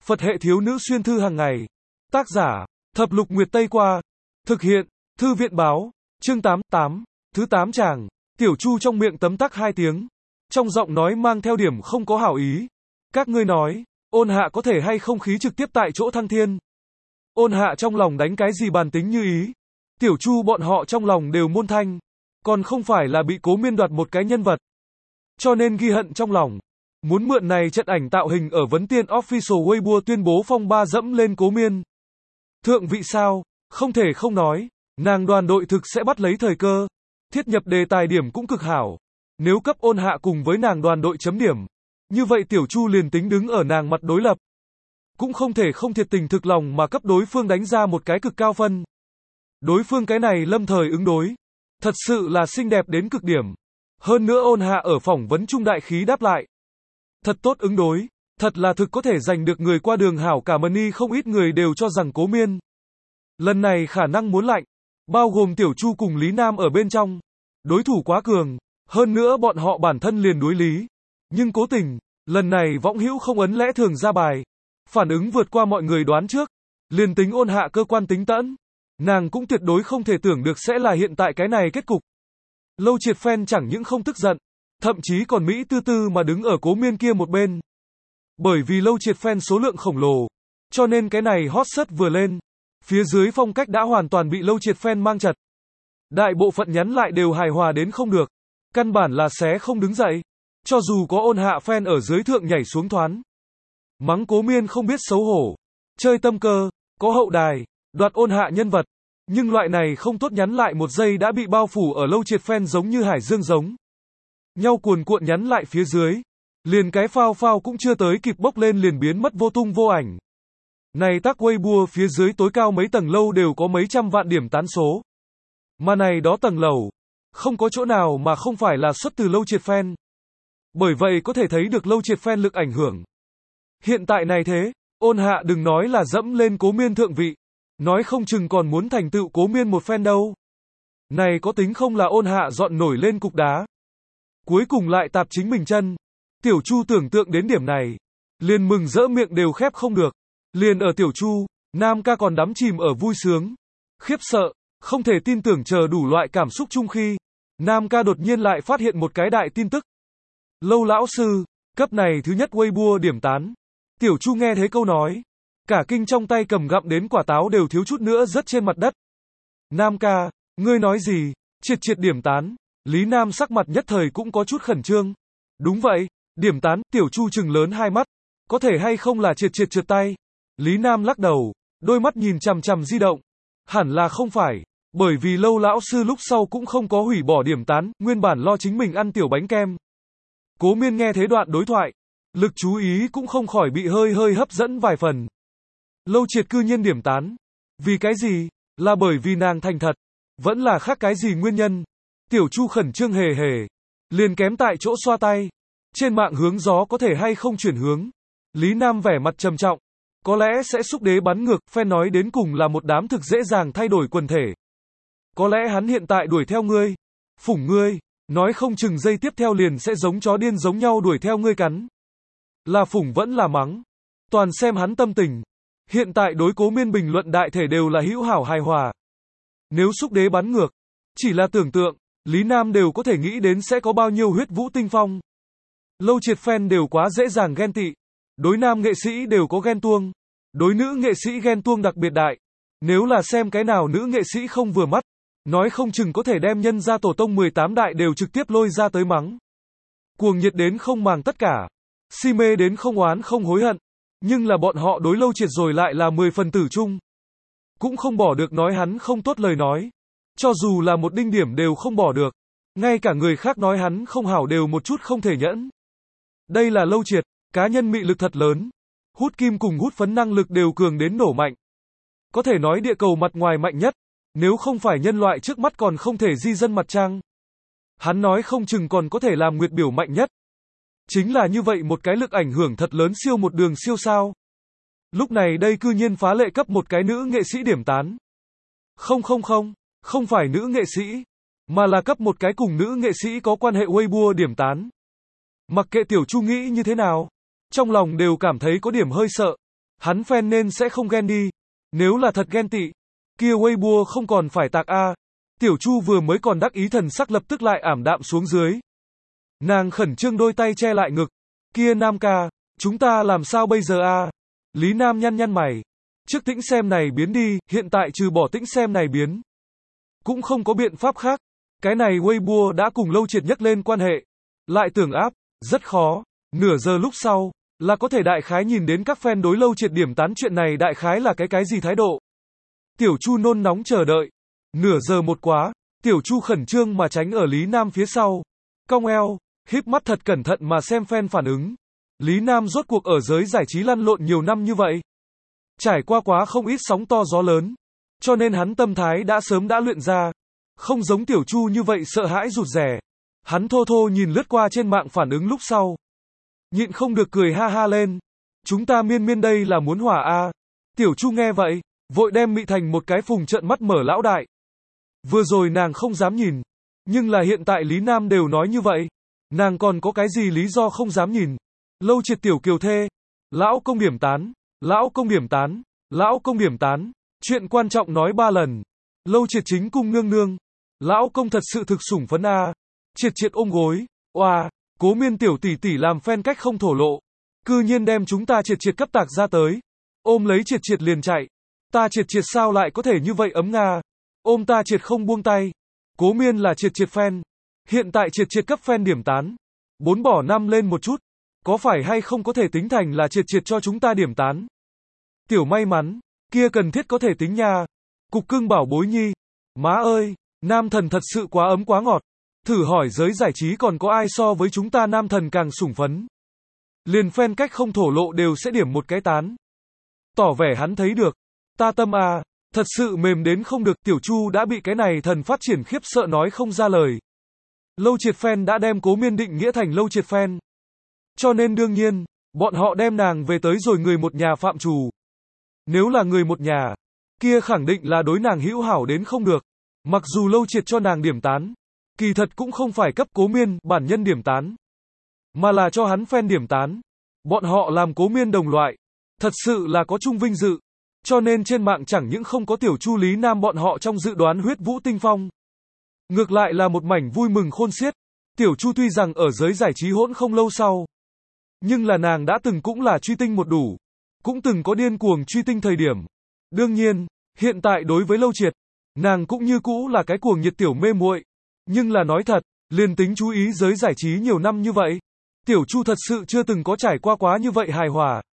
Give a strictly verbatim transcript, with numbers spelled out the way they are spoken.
Phật hệ thiếu nữ xuyên thư hàng ngày. Tác giả, Thập Lục Nguyệt Tây Qua. Thực hiện, Thư viện báo. Chương tám, tám. Thứ tám chàng. Tiểu Chu trong miệng tấm tắc hai tiếng. Trong giọng nói mang theo điểm không có hảo ý. Các ngươi nói, Ôn Hạ có thể hay không khí trực tiếp tại chỗ thăng thiên. Ôn Hạ trong lòng đánh cái gì bàn tính như ý. Tiểu Chu bọn họ trong lòng đều môn thanh. Còn không phải là bị Cố Miên đoạt một cái nhân vật. Cho nên ghi hận trong lòng. Muốn mượn này trận ảnh tạo hình ở Vấn Tiên Official Weibo tuyên bố phong ba dẫm lên Cố Miên. Thượng vị sao, không thể không nói. Nàng đoàn đội thực sẽ bắt lấy thời cơ. Thiết nhập đề tài điểm cũng cực hảo. Nếu cấp Ôn Hạ cùng với nàng đoàn đội chấm điểm. Như vậy Tiểu Chu liền tính đứng ở nàng mặt đối lập. Cũng không thể không thiệt tình thực lòng mà cấp đối phương đánh ra một cái cực cao phân. Đối phương cái này lâm thời ứng đối. Thật sự là xinh đẹp đến cực điểm. Hơn nữa Ôn Hạ ở phỏng vấn trung đại khí đáp lại. Thật tốt ứng đối. Thật là thực có thể giành được người qua đường hảo cả mani, không ít người đều cho rằng Cố Miên lần này khả năng muốn lạnh. Bao gồm Tiểu Chu cùng Lý Nam ở bên trong. Đối thủ quá cường. Hơn nữa bọn họ bản thân liền đối lý. Nhưng cố tình, lần này võng hữu không ấn lẽ thường ra bài. Phản ứng vượt qua mọi người đoán trước. Liền tính Ôn Hạ cơ quan tính tẫn. Nàng cũng tuyệt đối không thể tưởng được sẽ là hiện tại cái này kết cục. Lâu Triệt fan chẳng những không tức giận. Thậm chí còn Mỹ tư tư mà đứng ở Cố Miên kia một bên. Bởi vì Lâu Triệt fan số lượng khổng lồ. Cho nên cái này hot search vừa lên. Phía dưới phong cách đã hoàn toàn bị Lâu Triệt fan mang chật. Đại bộ phận nhắn lại đều hài hòa đến không được. Căn bản là xé không đứng dậy. Cho dù có Ôn Hạ fan ở dưới thượng nhảy xuống thoán. Mắng Cố Miên không biết xấu hổ. Chơi tâm cơ, có hậu đài, đoạt Ôn Hạ nhân vật. Nhưng loại này không tốt nhắn lại một giây đã bị bao phủ ở Lâu Triệt fan giống như hải dương giống nhau cuồn cuộn nhắn lại phía dưới. Liền cái phao phao cũng chưa tới kịp bốc lên liền biến mất vô tung vô ảnh. Này tác Weibo phía dưới tối cao mấy tầng lâu đều có mấy trăm vạn điểm tán số. Mà này đó tầng lầu. Không có chỗ nào mà không phải là xuất từ Lâu Triệt fan. Bởi vậy có thể thấy được Lâu Triệt fan lực ảnh hưởng. Hiện tại này thế, Ôn Hạ đừng nói là dẫm lên Cố Miên thượng vị. Nói không chừng còn muốn thành tựu Cố Miên một fan đâu. Này có tính không là Ôn Hạ dọn nổi lên cục đá. Cuối cùng lại tạp chính mình chân. Tiểu Chu tưởng tượng đến điểm này. Liền mừng rỡ miệng đều khép không được. Liền ở Tiểu Chu, Nam ca còn đắm chìm ở vui sướng. Khiếp sợ, không thể tin tưởng chờ đủ loại cảm xúc chung khi. Nam ca đột nhiên lại phát hiện một cái đại tin tức. Lâu lão sư, cấp này thứ nhất Weibo điểm tán. Tiểu Chu nghe thấy câu nói. Cả kinh trong tay cầm gặm đến quả táo đều thiếu chút nữa rớt trên mặt đất. Nam ca, ngươi nói gì? Triệt triệt điểm tán. Lý Nam sắc mặt nhất thời cũng có chút khẩn trương. Đúng vậy, điểm tán. Tiểu Chu trừng lớn hai mắt. Có thể hay không là triệt triệt trượt tay? Lý Nam lắc đầu, đôi mắt nhìn chằm chằm di động. Hẳn là không phải, bởi vì Lâu lão sư lúc sau cũng không có hủy bỏ điểm tán, nguyên bản lo chính mình ăn tiểu bánh kem. Cố Miên nghe thế đoạn đối thoại, lực chú ý cũng không khỏi bị hơi hơi hấp dẫn vài phần. Lâu Triệt cư nhiên điểm tán. Vì cái gì? Là bởi vì nàng thành thật. Vẫn là khác cái gì nguyên nhân? Tiểu Chu khẩn trương hề hề. Liền kém tại chỗ xoa tay. Trên mạng hướng gió có thể hay không chuyển hướng. Lý Nam vẻ mặt trầm trọng. Có lẽ sẽ xúc đế bắn ngược, fan nói đến cùng là một đám thực dễ dàng thay đổi quần thể. Có lẽ hắn hiện tại đuổi theo ngươi. Phủng ngươi. Nói không chừng giây tiếp theo liền sẽ giống chó điên giống nhau đuổi theo ngươi cắn. Là phủng vẫn là mắng. Toàn xem hắn tâm tình. Hiện tại đối Cố Miên bình luận đại thể đều là hữu hảo hài hòa. Nếu xúc đế bắn ngược, chỉ là tưởng tượng, Lý Nam đều có thể nghĩ đến sẽ có bao nhiêu huyết vũ tinh phong. Lâu Triệt fan đều quá dễ dàng ghen tị. Đối nam nghệ sĩ đều có ghen tuông. Đối nữ nghệ sĩ ghen tuông đặc biệt đại. Nếu là xem cái nào nữ nghệ sĩ không vừa mắt, nói không chừng có thể đem nhân gia tổ tông mười tám đại đều trực tiếp lôi ra tới mắng. Cuồng nhiệt đến không màng tất cả. Si mê đến không oán không hối hận. Nhưng là bọn họ đối Lâu Triệt rồi lại là mười phần tử chung. Cũng không bỏ được nói hắn không tốt lời nói. Cho dù là một đinh điểm đều không bỏ được. Ngay cả người khác nói hắn không hảo đều một chút không thể nhẫn. Đây là Lâu Triệt, cá nhân mị lực thật lớn. Hút kim cùng hút phấn năng lực đều cường đến nổ mạnh. Có thể nói địa cầu mặt ngoài mạnh nhất. Nếu không phải nhân loại trước mắt còn không thể di dân mặt trăng. Hắn nói không chừng còn có thể làm nguyệt biểu mạnh nhất. Chính là như vậy một cái lực ảnh hưởng thật lớn siêu một đường siêu sao. Lúc này đây cư nhiên phá lệ cấp một cái nữ nghệ sĩ điểm tán. Không không không, không phải nữ nghệ sĩ, mà là cấp một cái cùng nữ nghệ sĩ có quan hệ Weibo điểm tán. Mặc kệ Tiểu Chu nghĩ như thế nào, trong lòng đều cảm thấy có điểm hơi sợ. Hắn fan nên sẽ không ghen đi. Nếu là thật ghen tị, kia Weibo không còn phải tạc a. Tiểu Chu vừa mới còn đắc ý thần sắc lập tức lại ảm đạm xuống dưới. Nàng khẩn trương đôi tay che lại ngực. Kia Nam ca, chúng ta làm sao bây giờ a? Lý Nam nhăn nhăn mày. Trước tĩnh xem này biến đi, hiện tại trừ bỏ tĩnh xem này biến, cũng không có biện pháp khác. Cái này Weibo đã cùng Lâu Triệt nhắc lên quan hệ. Lại tưởng áp, rất khó. Nửa giờ lúc sau, là có thể đại khái nhìn đến các fan đối Lâu Triệt điểm tán chuyện này đại khái là cái cái gì thái độ. Tiểu Chu nôn nóng chờ đợi. Nửa giờ một quá, Tiểu Chu khẩn trương mà tránh ở Lý Nam phía sau. Cong eo, híp mắt thật cẩn thận mà xem fan phản ứng. Lý Nam rốt cuộc ở giới giải trí lăn lộn nhiều năm như vậy. Trải qua quá không ít sóng to gió lớn. Cho nên hắn tâm thái đã sớm đã luyện ra. Không giống Tiểu Chu như vậy sợ hãi rụt rè. Hắn thô thô nhìn lướt qua trên mạng phản ứng lúc sau. Nhịn không được cười ha ha lên. Chúng ta miên miên đây là muốn hỏa a. Tiểu Chu nghe vậy, vội đem mị thành một cái phùng trợn mắt mở lão đại. Vừa rồi nàng không dám nhìn. Nhưng là hiện tại Lý Nam đều nói như vậy. Nàng còn có cái gì lý do không dám nhìn. Lâu Triệt tiểu kiều thê. Lão công điểm tán. Lão công điểm tán. Lão công điểm tán. Chuyện quan trọng nói ba lần. Lâu Triệt chính cung nương nương. Lão công thật sự thực sủng phấn a. Triệt Triệt ôm gối. Oa, Cố Miên tiểu tỷ tỷ làm fan cách không thổ lộ. Cư nhiên đem chúng ta Triệt Triệt cấp tạc ra tới. Ôm lấy Triệt Triệt liền chạy. Ta Triệt Triệt sao lại có thể như vậy ấm nga. Ôm ta Triệt không buông tay. Cố Miên là Triệt Triệt fan. Hiện tại Triệt Triệt cấp fan điểm tán. Bốn bỏ năm lên một chút. Có phải hay không có thể tính thành là Triệt Triệt cho chúng ta điểm tán. Tiểu may mắn. Kia cần thiết có thể tính nha. Cục cưng bảo bối nhi. Má ơi, nam thần thật sự quá ấm quá ngọt. Thử hỏi giới giải trí còn có ai so với chúng ta nam thần càng sủng phấn. Liền fan cách không thổ lộ đều sẽ điểm một cái tán. Tỏ vẻ hắn thấy được. Ta tâm à, thật sự mềm đến không được. Tiểu Chu đã bị cái này thần phát triển khiếp sợ nói không ra lời. Lâu Triệt fan đã đem Cố Miên định nghĩa thành Lâu Triệt fan. Cho nên đương nhiên, bọn họ đem nàng về tới rồi người một nhà phạm trù. Nếu là người một nhà, kia khẳng định là đối nàng hữu hảo đến không được. Mặc dù Lâu Triệt cho nàng điểm tán, kỳ thật cũng không phải cấp Cố Miên bản nhân điểm tán, mà là cho hắn fan điểm tán. Bọn họ làm Cố Miên đồng loại, thật sự là có chung vinh dự. Cho nên trên mạng chẳng những không có Tiểu Chu Lý Nam bọn họ trong dự đoán huyết vũ tinh phong. Ngược lại là một mảnh vui mừng khôn xiết. Tiểu Chu tuy rằng ở giới giải trí hỗn không lâu sau, nhưng là nàng đã từng cũng là truy tinh một đủ. Cũng từng có điên cuồng truy tinh thời điểm. Đương nhiên, hiện tại đối với Lâu Triệt, nàng cũng như cũ là cái cuồng nhiệt tiểu mê muội. Nhưng là nói thật, liền tính chú ý giới giải trí nhiều năm như vậy, Tiểu Chu thật sự chưa từng có trải qua quá như vậy hài hòa.